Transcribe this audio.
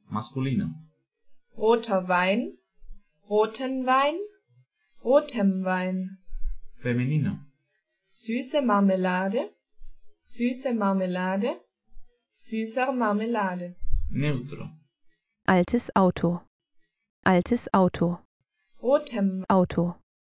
maskulino. Roter Wein, roten Wein, rotem Wein. Femenino. Süße Marmelade, süße Marmelade, süßer Marmelade. Neutro. Altes Auto, altes Auto, Rotem Auto.